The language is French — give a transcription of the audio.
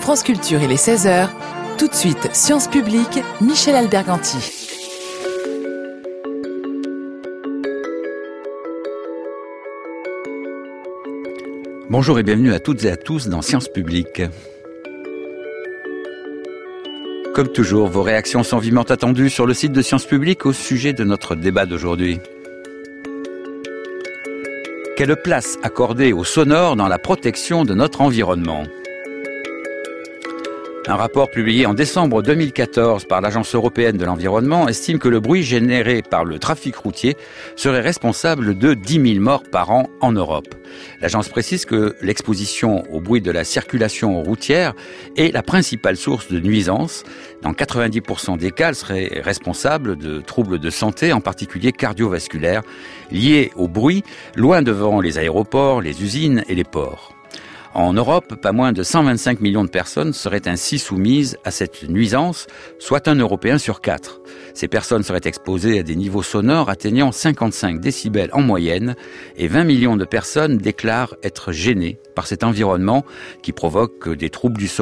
France Culture, il est 16h. Tout de suite, Sciences Publiques, Michel Alberganti. Bonjour et bienvenue à toutes et à tous dans Sciences Publiques. Comme toujours, vos réactions sont vivement attendues sur le site de Sciences Publiques au sujet de notre débat d'aujourd'hui. Quelle place accorder au sonore dans la protection de notre environnement ? Un rapport publié en décembre 2014 par l'Agence européenne de l'environnement estime que le bruit généré par le trafic routier serait responsable de 10 000 morts par an en Europe. L'agence précise que l'exposition au bruit de la circulation routière est la principale source de nuisances. Dans 90% des cas, elle serait responsable de troubles de santé, en particulier cardiovasculaires, liés au bruit, loin devant les aéroports, les usines et les ports. En Europe, pas moins de 125 millions de personnes seraient ainsi soumises à cette nuisance, soit un Européen sur 4. Ces personnes seraient exposées à des niveaux sonores atteignant 55 décibels en moyenne et 20 millions de personnes déclarent être gênées par cet environnement qui provoque des troubles du sommeil